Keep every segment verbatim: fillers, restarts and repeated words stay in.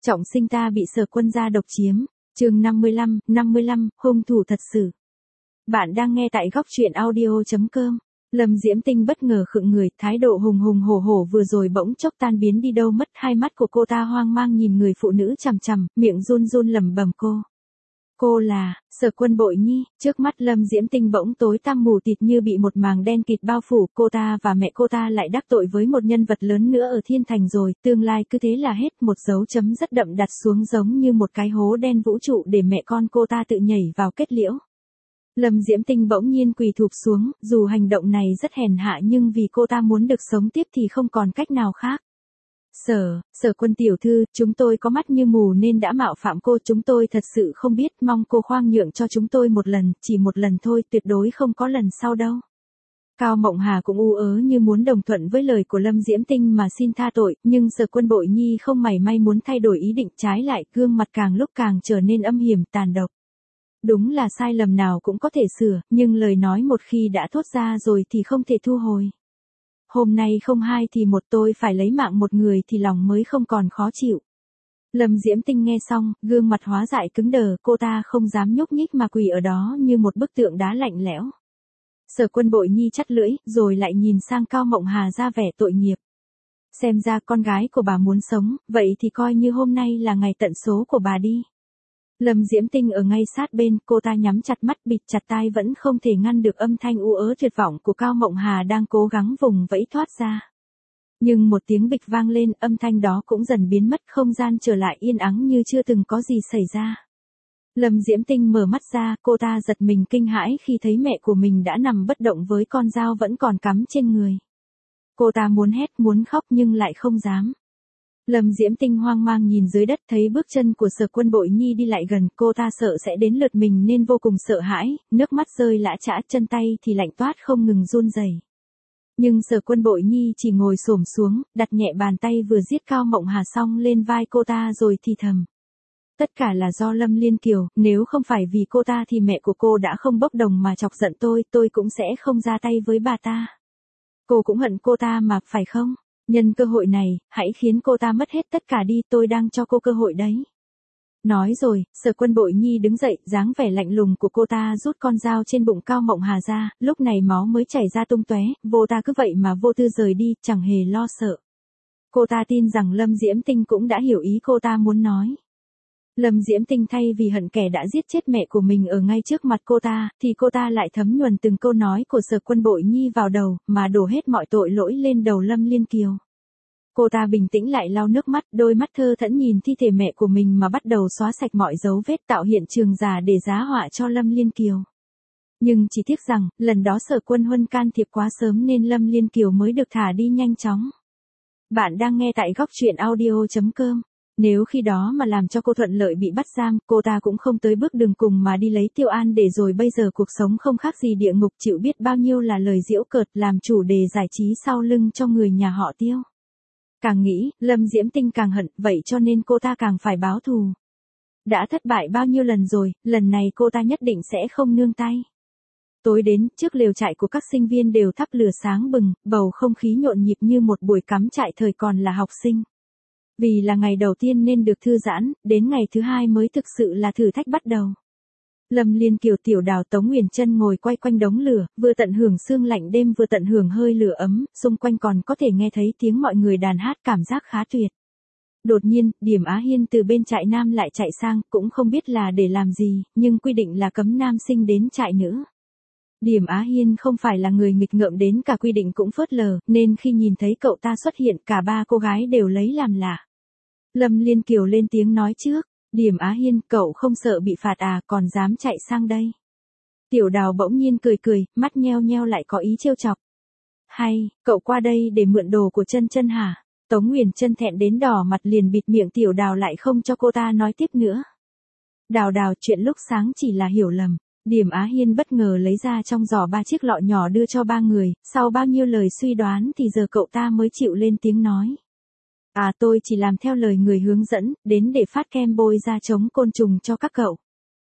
Trọng sinh ta bị Sở Quân gia độc chiếm. Chương năm mươi lăm, năm mươi lăm, hung thủ thật sự. Bạn đang nghe tại góc truyện audio chấm com. Lâm Diễm Tinh bất ngờ khựng người, thái độ hùng hùng hổ hổ vừa rồi bỗng chốc tan biến đi đâu mất, hai mắt của cô ta hoang mang nhìn người phụ nữ chằm chằm, miệng run run lẩm bẩm cô. Cô là, Sở Quân Bội Nhi. Trước mắt Lâm Diễm Tinh bỗng tối tăm mù tịt như bị một màng đen kịt bao phủ, cô ta và mẹ cô ta lại đắc tội với một nhân vật lớn nữa ở thiên thành rồi, tương lai cứ thế là hết, một dấu chấm rất đậm đặt xuống giống như một cái hố đen vũ trụ để mẹ con cô ta tự nhảy vào kết liễu. Lâm Diễm Tinh bỗng nhiên quỳ thụp xuống, dù hành động này rất hèn hạ nhưng vì cô ta muốn được sống tiếp thì không còn cách nào khác. Sở, Sở Quân tiểu thư, chúng tôi có mắt như mù nên đã mạo phạm cô, chúng tôi thật sự không biết, mong cô khoan nhượng cho chúng tôi một lần, chỉ một lần thôi, tuyệt đối không có lần sau đâu. Cao Mộng Hà cũng u ớ như muốn đồng thuận với lời của Lâm Diễm Tinh mà xin tha tội, nhưng Sở Quân Bội Nhi không mảy may muốn thay đổi ý định, trái lại, gương mặt càng lúc càng trở nên âm hiểm tàn độc. Đúng là sai lầm nào cũng có thể sửa, nhưng lời nói một khi đã thốt ra rồi thì không thể thu hồi. Hôm nay không hai thì một, tôi phải lấy mạng một người thì lòng mới không còn khó chịu. Lâm Diễm Tinh nghe xong, gương mặt hóa dại cứng đờ, cô ta không dám nhúc nhích mà quỳ ở đó như một bức tượng đá lạnh lẽo. Sở Quân Bội Nhi chắt lưỡi, rồi lại nhìn sang Cao Mộng Hà ra vẻ tội nghiệp. Xem ra con gái của bà muốn sống, vậy thì coi như hôm nay là ngày tận số của bà đi. Lâm Diễm Tinh ở ngay sát bên, cô ta nhắm chặt mắt bịt chặt tai vẫn không thể ngăn được âm thanh u ớ tuyệt vọng của Cao Mộng Hà đang cố gắng vùng vẫy thoát ra. Nhưng một tiếng bịch vang lên, âm thanh đó cũng dần biến mất, không gian trở lại yên ắng như chưa từng có gì xảy ra. Lâm Diễm Tinh mở mắt ra, cô ta giật mình kinh hãi khi thấy mẹ của mình đã nằm bất động với con dao vẫn còn cắm trên người. Cô ta muốn hét muốn khóc nhưng lại không dám. Lâm Diễm Tinh hoang mang nhìn dưới đất, thấy bước chân của Sở Quân Bội Nhi đi lại gần, cô ta sợ sẽ đến lượt mình nên vô cùng sợ hãi, nước mắt rơi lã chã, chân tay thì lạnh toát không ngừng run rẩy. Nhưng Sở Quân Bội Nhi chỉ ngồi xổm xuống, đặt nhẹ bàn tay vừa giết Cao Mộng Hà xong lên vai cô ta rồi thì thầm. Tất cả là do Lâm Liên Kiều, nếu không phải vì cô ta thì mẹ của cô đã không bốc đồng mà chọc giận tôi, tôi cũng sẽ không ra tay với bà ta. Cô cũng hận cô ta mà, phải không? Nhân cơ hội này, hãy khiến cô ta mất hết tất cả đi, tôi đang cho cô cơ hội đấy. Nói rồi, Sở Quân Bội Nhi đứng dậy, dáng vẻ lạnh lùng của cô ta rút con dao trên bụng Cao Mộng Hà ra, lúc này máu mới chảy ra tung tóe, vô ta cứ vậy mà vô tư rời đi, chẳng hề lo sợ. Cô ta tin rằng Lâm Diễm Tinh cũng đã hiểu ý cô ta muốn nói. Lâm Diễm Tinh thay vì hận kẻ đã giết chết mẹ của mình ở ngay trước mặt cô ta, thì cô ta lại thấm nhuần từng câu nói của Sở Quân Bội Nhi vào đầu, mà đổ hết mọi tội lỗi lên đầu Lâm Liên Kiều. Cô ta bình tĩnh lại lau nước mắt, đôi mắt thơ thẫn nhìn thi thể mẹ của mình mà bắt đầu xóa sạch mọi dấu vết, tạo hiện trường giả để giá họa cho Lâm Liên Kiều. Nhưng chỉ tiếc rằng, lần đó Sở Quân Huân can thiệp quá sớm nên Lâm Liên Kiều mới được thả đi nhanh chóng. Bạn đang nghe tại góc truyện audio chấm com. Nếu khi đó mà làm cho cô thuận lợi bị bắt giam, cô ta cũng không tới bước đường cùng mà đi lấy Tiêu An để rồi bây giờ cuộc sống không khác gì địa ngục, chịu biết bao nhiêu là lời giễu cợt, làm chủ đề giải trí sau lưng cho người nhà họ Tiêu. Càng nghĩ, Lâm Diễm Tinh càng hận, vậy cho nên cô ta càng phải báo thù. Đã thất bại bao nhiêu lần rồi, lần này cô ta nhất định sẽ không nương tay. Tối đến, trước lều trại của các sinh viên đều thắp lửa sáng bừng, bầu không khí nhộn nhịp như một buổi cắm trại thời còn là học sinh. Vì là ngày đầu tiên nên được thư giãn, đến ngày thứ hai mới thực sự là thử thách bắt đầu. Lâm Liên Kiều, Tiểu Đào, Tống Nguyền Chân ngồi quay quanh đống lửa, vừa tận hưởng sương lạnh đêm vừa tận hưởng hơi lửa ấm, xung quanh còn có thể nghe thấy tiếng mọi người đàn hát, cảm giác khá tuyệt. Đột nhiên, Điểm Á Hiên từ bên trại nam lại chạy sang, cũng không biết là để làm gì, nhưng quy định là cấm nam sinh đến trại nữ. Điểm Á Hiên không phải là người nghịch ngợm đến cả quy định cũng phớt lờ, nên khi nhìn thấy cậu ta xuất hiện, cả ba cô gái đều lấy làm lạ. Lâm Liên Kiều lên tiếng nói trước. Điểm Á Hiên, cậu không sợ bị phạt à, còn dám chạy sang đây. Tiểu Đào bỗng nhiên cười cười, mắt nheo nheo lại có ý trêu chọc. Hay, cậu qua đây để mượn đồ của Chân Chân hả? Tống Nguyền Chân thẹn đến đỏ mặt liền bịt miệng Tiểu Đào lại không cho cô ta nói tiếp nữa. Đào Đào, chuyện lúc sáng chỉ là hiểu lầm. Điểm Á Hiên bất ngờ lấy ra trong giỏ ba chiếc lọ nhỏ đưa cho ba người, sau bao nhiêu lời suy đoán thì giờ cậu ta mới chịu lên tiếng nói. À, tôi chỉ làm theo lời người hướng dẫn, đến để phát kem bôi ra chống côn trùng cho các cậu.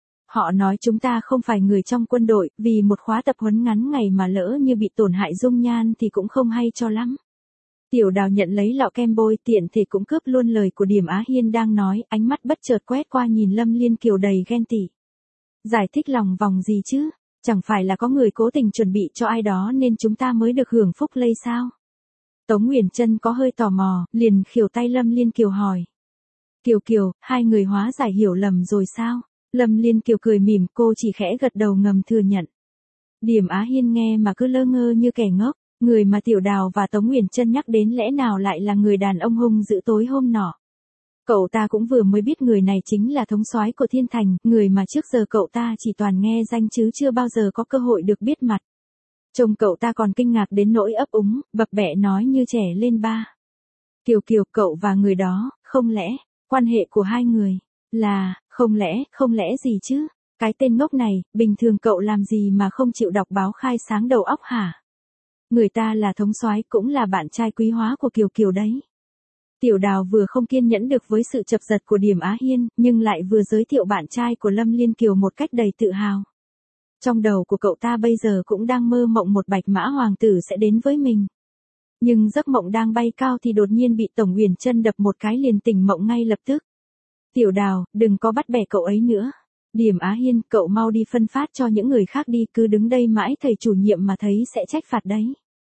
Họ nói chúng ta không phải người trong quân đội, vì một khóa tập huấn ngắn ngày mà lỡ như bị tổn hại dung nhan thì cũng không hay cho lắm. Tiểu Đào nhận lấy lọ kem bôi tiện thể cũng cướp luôn lời của Điểm Á Hiên đang nói, ánh mắt bất chợt quét qua nhìn Lâm Liên Kiều đầy ghen tị. Giải thích lòng vòng gì chứ, chẳng phải là có người cố tình chuẩn bị cho ai đó nên chúng ta mới được hưởng phúc lây sao? Tống Uyển Chân có hơi tò mò, liền khều tay Lâm Liên Kiều hỏi. Kiều Kiều, hai người hóa giải hiểu lầm rồi sao? Lâm Liên Kiều cười mỉm, cô chỉ khẽ gật đầu ngầm thừa nhận. Điểm Á Hiên nghe mà cứ lơ ngơ như kẻ ngốc, người mà Tiểu Đào và Tống Uyển Chân nhắc đến lẽ nào lại là người đàn ông hung dữ tối hôm nọ. Cậu ta cũng vừa mới biết người này chính là thống soái của Thiên Thành, người mà trước giờ cậu ta chỉ toàn nghe danh chứ chưa bao giờ có cơ hội được biết mặt. Trông cậu ta còn kinh ngạc đến nỗi ấp úng, bập bẹ nói như trẻ lên ba. Kiều Kiều, cậu và người đó, không lẽ, quan hệ của hai người, là, không lẽ, không lẽ gì chứ? Cái tên ngốc này, bình thường cậu làm gì mà không chịu đọc báo khai sáng đầu óc hả? Người ta là thống soái cũng là bạn trai quý hóa của Kiều Kiều đấy. Tiểu Đào vừa không kiên nhẫn được với sự chập giật của Điểm Á Hiên, nhưng lại vừa giới thiệu bạn trai của Lâm Liên Kiều một cách đầy tự hào. Trong đầu của cậu ta bây giờ cũng đang mơ mộng một bạch mã hoàng tử sẽ đến với mình. Nhưng giấc mộng đang bay cao thì đột nhiên bị Tống Uyển Chân đập một cái liền tỉnh mộng ngay lập tức. Tiểu Đào, đừng có bắt bẻ cậu ấy nữa. Điểm Á Hiên, cậu mau đi phân phát cho những người khác đi, cứ đứng đây mãi thầy chủ nhiệm mà thấy sẽ trách phạt đấy.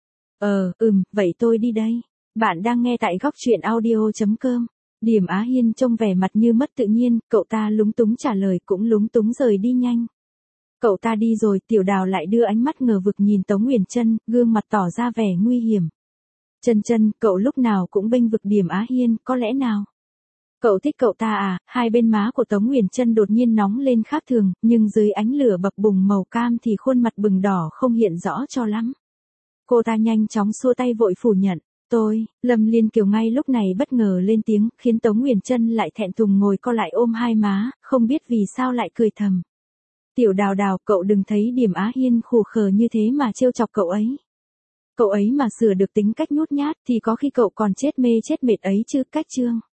Ờ, ừm, vậy tôi đi đây. Bạn đang nghe tại góc truyện audio chấm com. Điểm Á Hiên trông vẻ mặt như mất tự nhiên, cậu ta lúng túng trả lời cũng lúng túng rời đi nhanh. Cậu ta đi rồi, Tiểu Đào lại đưa ánh mắt ngờ vực nhìn Tống Uyển Chân, gương mặt tỏ ra vẻ nguy hiểm. Chân Chân, cậu lúc nào cũng bênh vực Điểm Á Hiên, có lẽ nào? Cậu thích cậu ta à? Hai bên má của Tống Uyển Chân đột nhiên nóng lên khác thường, nhưng dưới ánh lửa bập bùng màu cam thì khuôn mặt bừng đỏ không hiện rõ cho lắm. Cô ta nhanh chóng xua tay vội phủ nhận. Tôi, Lâm Liên Kiều ngay lúc này bất ngờ lên tiếng, khiến Tống Uyển Chân lại thẹn thùng ngồi co lại ôm hai má, không biết vì sao lại cười thầm. Tiểu Đào Đào, cậu đừng thấy Điểm Á Hiên khù khờ như thế mà trêu chọc cậu ấy. Cậu ấy mà sửa được tính cách nhút nhát thì có khi cậu còn chết mê chết mệt ấy chứ, cách chương.